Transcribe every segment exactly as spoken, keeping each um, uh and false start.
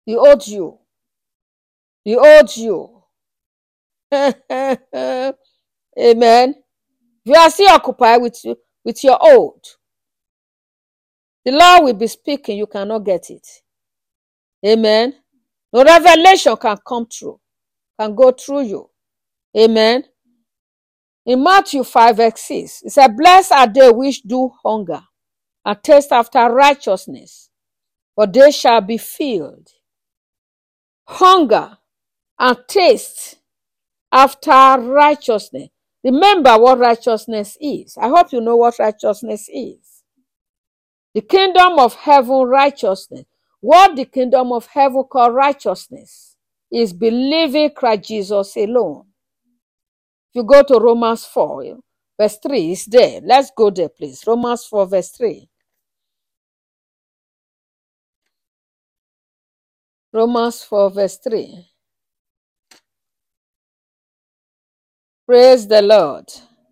He owed you. He owed you. Amen. If you are still occupied with, you, with your old, the Lord will be speaking, you cannot get it. Amen. No revelation can come through, can go through you. Amen. In Matthew five, verse six, it said, blessed are they which do hunger and taste after righteousness, for they shall be filled. Hunger and taste after righteousness. Remember what righteousness is. I hope you know what righteousness is. The kingdom of heaven righteousness. What the kingdom of heaven called righteousness is believing Christ Jesus alone. If you go to Romans four, verse three, it's there. Let's go there, please. Romans four, verse three. Romans four, verse three. Praise the Lord.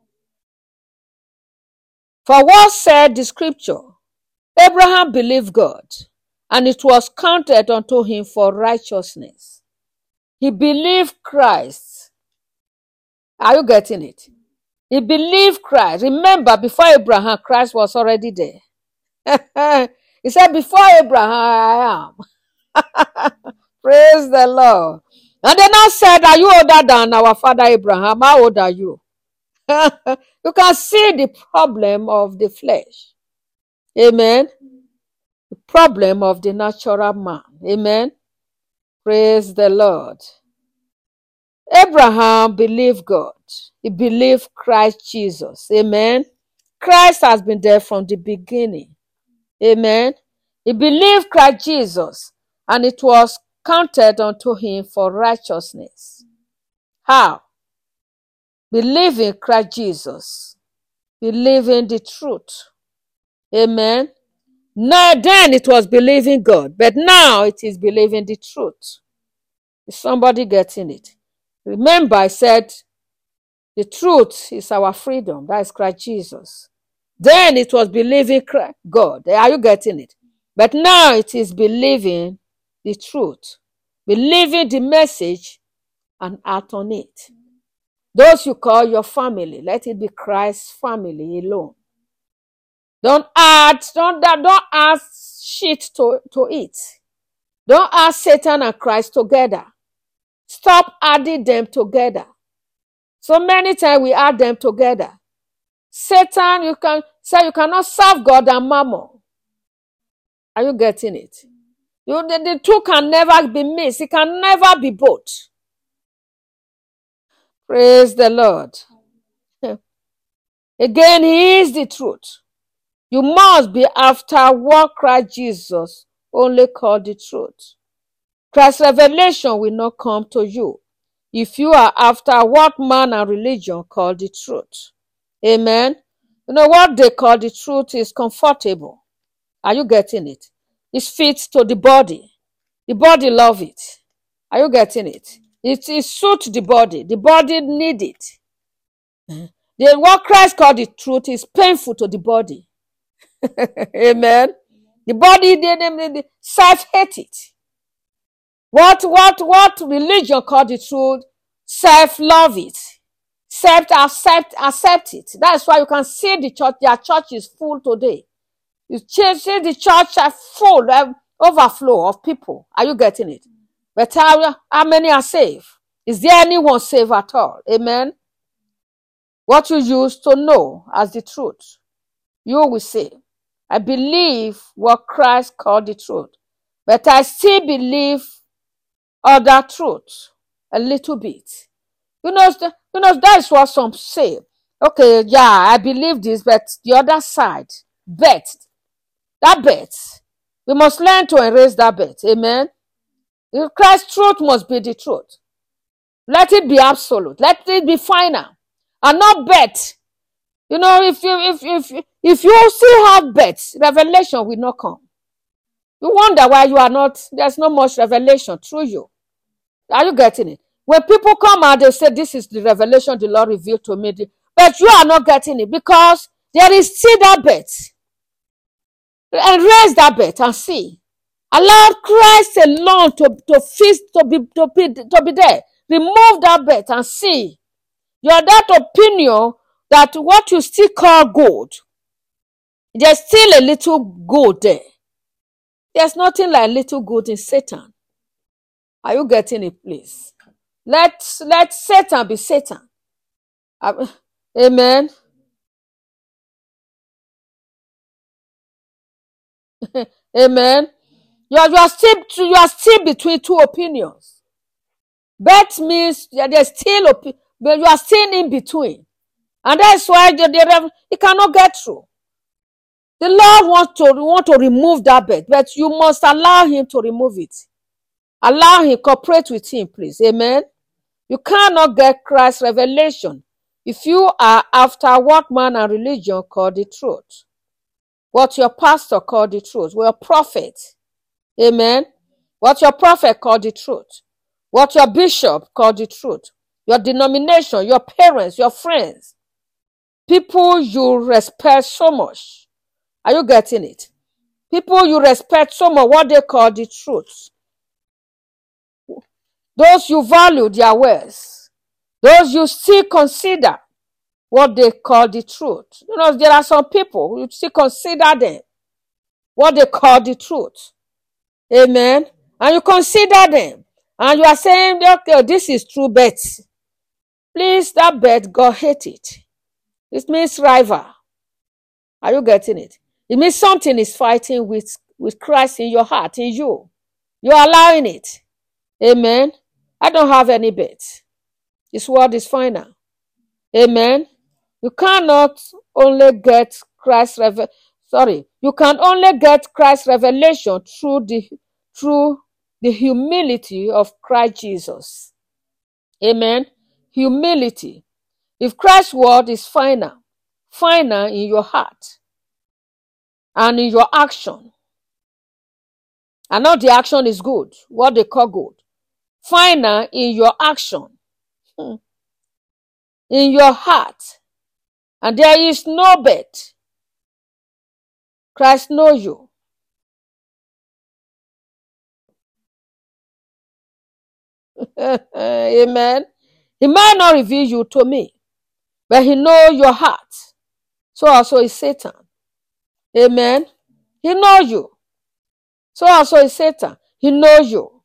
For what said the scripture? Abraham believed God, and it was counted unto him for righteousness. He believed Christ. Are you getting it? He believed Christ. Remember, before Abraham, Christ was already there. He said, before Abraham, I am. Praise the Lord. And they now said, are you older than our father Abraham? How old are you? You can see the problem of the flesh. Amen. The problem of the natural man. Amen. Praise the Lord. Abraham believed God. He believed Christ Jesus. Amen. Christ has been there from the beginning. Amen. He believed Christ Jesus, and it was counted unto him for righteousness. How? Believing Christ Jesus. Believing the truth. Amen. Now then it was believing God, but now it is believing the truth. Is somebody getting it? Remember, I said the truth is our freedom. That is Christ Jesus. Then it was believing God. Are you getting it? But now it is believing the truth. Believing the message and act on it. Those you call your family, let it be Christ's family alone. Don't add, don't, don't add shit to, to it. Don't add Satan and Christ together. Stop adding them together. So many times we add them together. Satan, you can say you cannot serve God and mammon. Are you getting it? You, the, the two can never be mixed. It can never be both. Praise the Lord. Again, he is the truth. You must be after what Christ Jesus only called the truth. Christ's revelation will not come to you if you are after what man and religion call the truth. Amen. You know what they call the truth is comfortable. Are you getting it? It fits to the body. The body love it. Are you getting it? It, it suits the body. The body need it. The, what Christ called the truth is painful to the body. Amen. The body, they, they, they self-hate it. What, what, what religion called the truth? Self-love it. Self-accept accept it. That's why you can see the church, their church is full today. You see the church are full, uh, overflow of people. Are you getting it? But how, how many are saved? Is there anyone saved at all? Amen. What you used to know as the truth, you will say, I believe what Christ called the truth, but I still believe other truth a little bit. You know, you know that is what some say. Okay, yeah, I believe this, but the other side, bet, that bet, we must learn to erase that bet. Amen. Christ's truth must be the truth. Let it be absolute. Let it be final, and not bet. You know, if you if if if you still have bets, revelation will not come. You wonder why you are not. There's not much revelation through you. Are you getting it? When people come out, they say, "This is the revelation the Lord revealed to me," but you are not getting it because there is still that bet. And raise that bet and see. Allow Christ alone to, to feast, to be, to, be, to be there. Remove that bet and see. You're that opinion that what you still call good, there's still a little good there. There's nothing like little good in Satan. Are you getting it, please? Let, let Satan be Satan. Amen. Amen. You are, you, are still, you are still between two opinions. Bet means there's still, but you are still in between. And that's why the, the, it cannot get through. The Lord wants to, want to remove that bet, but you must allow him to remove it. Allow him, cooperate with him, please. Amen. You cannot get Christ's revelation if you are after what man and religion call the truth. What your pastor called the truth. What your prophet. Amen. What your prophet called the truth. What your bishop called the truth. Your denomination, your parents, your friends. People you respect so much. Are you getting it? People you respect so much, what they call the truth. Those you value their words. Those you still consider what they call the truth. You know, there are some people who still consider them what they call the truth. Amen. And you consider them. And you are saying, okay, this is true bet. Please, that bet, God hate it. It means rival. Are you getting it? It means something is fighting with, with Christ in your heart, in you. You're allowing it. Amen. I don't have any bet. This word is final. Amen. You cannot only get Christ's revelation. Sorry. You can only get Christ's revelation through the, through the humility of Christ Jesus. Amen. Humility. If Christ's word is final, final in your heart and in your action, and not the action is good, what they call good, final in your action, in your heart, and there is no bet. Christ knows you. Amen. He might not reveal you to me, but he knows your heart. So also is Satan. Amen. He knows you. So also is Satan. He knows you.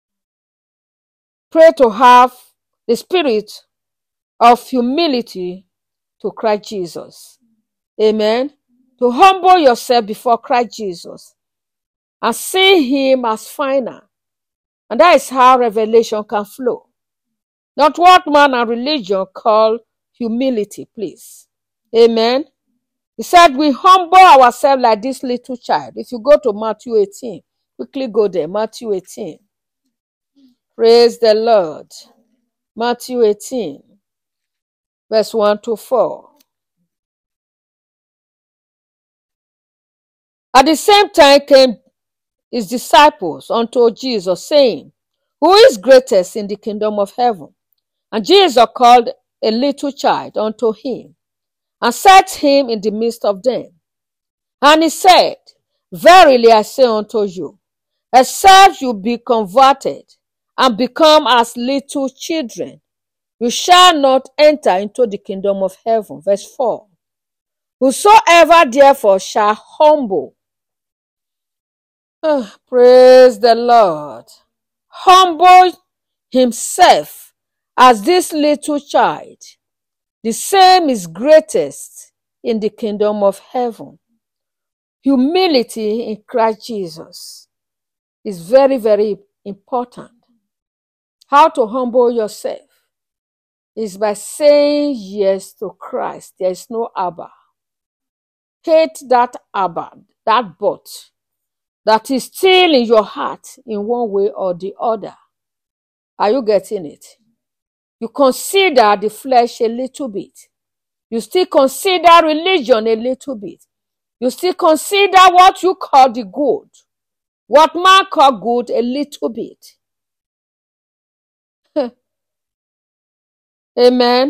Pray to have the spirit of humility to Christ Jesus. Amen. To humble yourself before Christ Jesus and see him as final. And that is how revelation can flow. Not what man and religion call humility, please. Amen. He said we humble ourselves like this little child. If you go to Matthew eighteen, quickly go there. Matthew eighteen. Praise the Lord. Matthew eighteen, verse one to four. At the same time came his disciples unto Jesus, saying, who is greatest in the kingdom of heaven? And Jesus called a little child unto him, and set him in the midst of them. And he said, verily I say unto you, except you be converted and become as little children, you shall not enter into the kingdom of heaven. Verse four. Whosoever therefore shall humble, oh, praise the Lord, humble himself as this little child, the same is greatest in the kingdom of heaven. Humility in Christ Jesus is very, very important. How to humble yourself is by saying yes to Christ. There is no Abba. Hate that Abba, that but, that is still in your heart in one way or the other. Are you getting it? You consider the flesh a little bit. You still consider religion a little bit. You still consider what you call the good, what man call good, a little bit. Amen.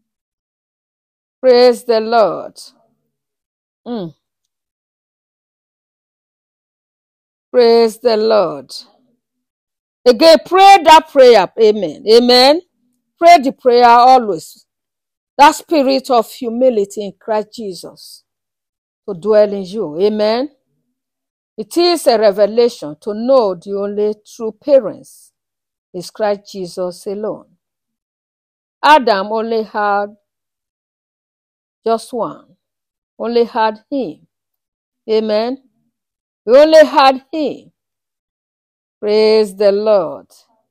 Praise the Lord. Mm. Praise the Lord. Again, pray that prayer. Amen. Amen. Pray the prayer always. That spirit of humility in Christ Jesus to dwell in you. Amen. It is a revelation to know the only true parents is Christ Jesus alone. Adam only had just one. Only had him. Amen. We only had him. Praise the Lord.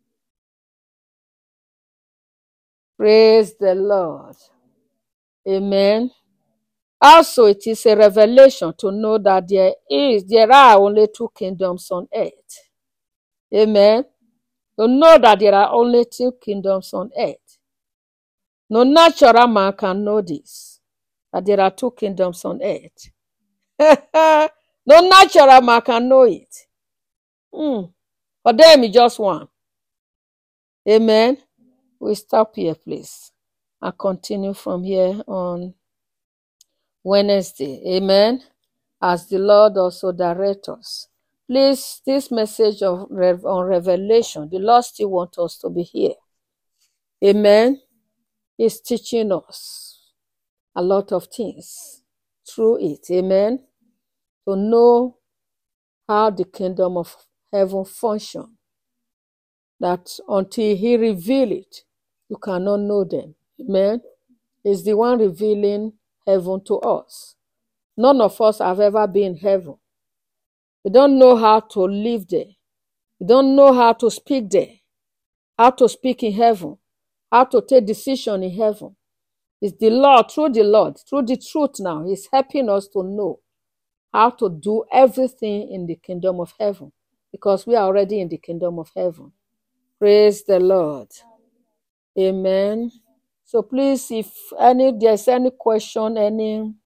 Praise the Lord. Amen. Also, it is a revelation to know that there is, there are only two kingdoms on earth. Amen. To know that there are only two kingdoms on earth. No natural man can know this, that there are two kingdoms on earth. No natural man can know it. Mm. For them, it's just one. Amen. We stop here, please, and continue from here on Wednesday. Amen. As the Lord also directs us. Please, this message of rev on Revelation, the Lord still wants us to be here. Amen. He's teaching us a lot of things through it. Amen. To know how the kingdom of heaven functions. That until he reveals it, you cannot know them. Amen. He's the one revealing heaven to us. None of us have ever been in heaven. We don't know how to live there. We don't know how to speak there. How to speak in heaven. How to take decision in heaven. It's the Lord, through the Lord, through the truth now. He's helping us to know how to do everything in the kingdom of heaven. Because we are already in the kingdom of heaven. Praise the Lord. Amen. So please, if any there's any question, any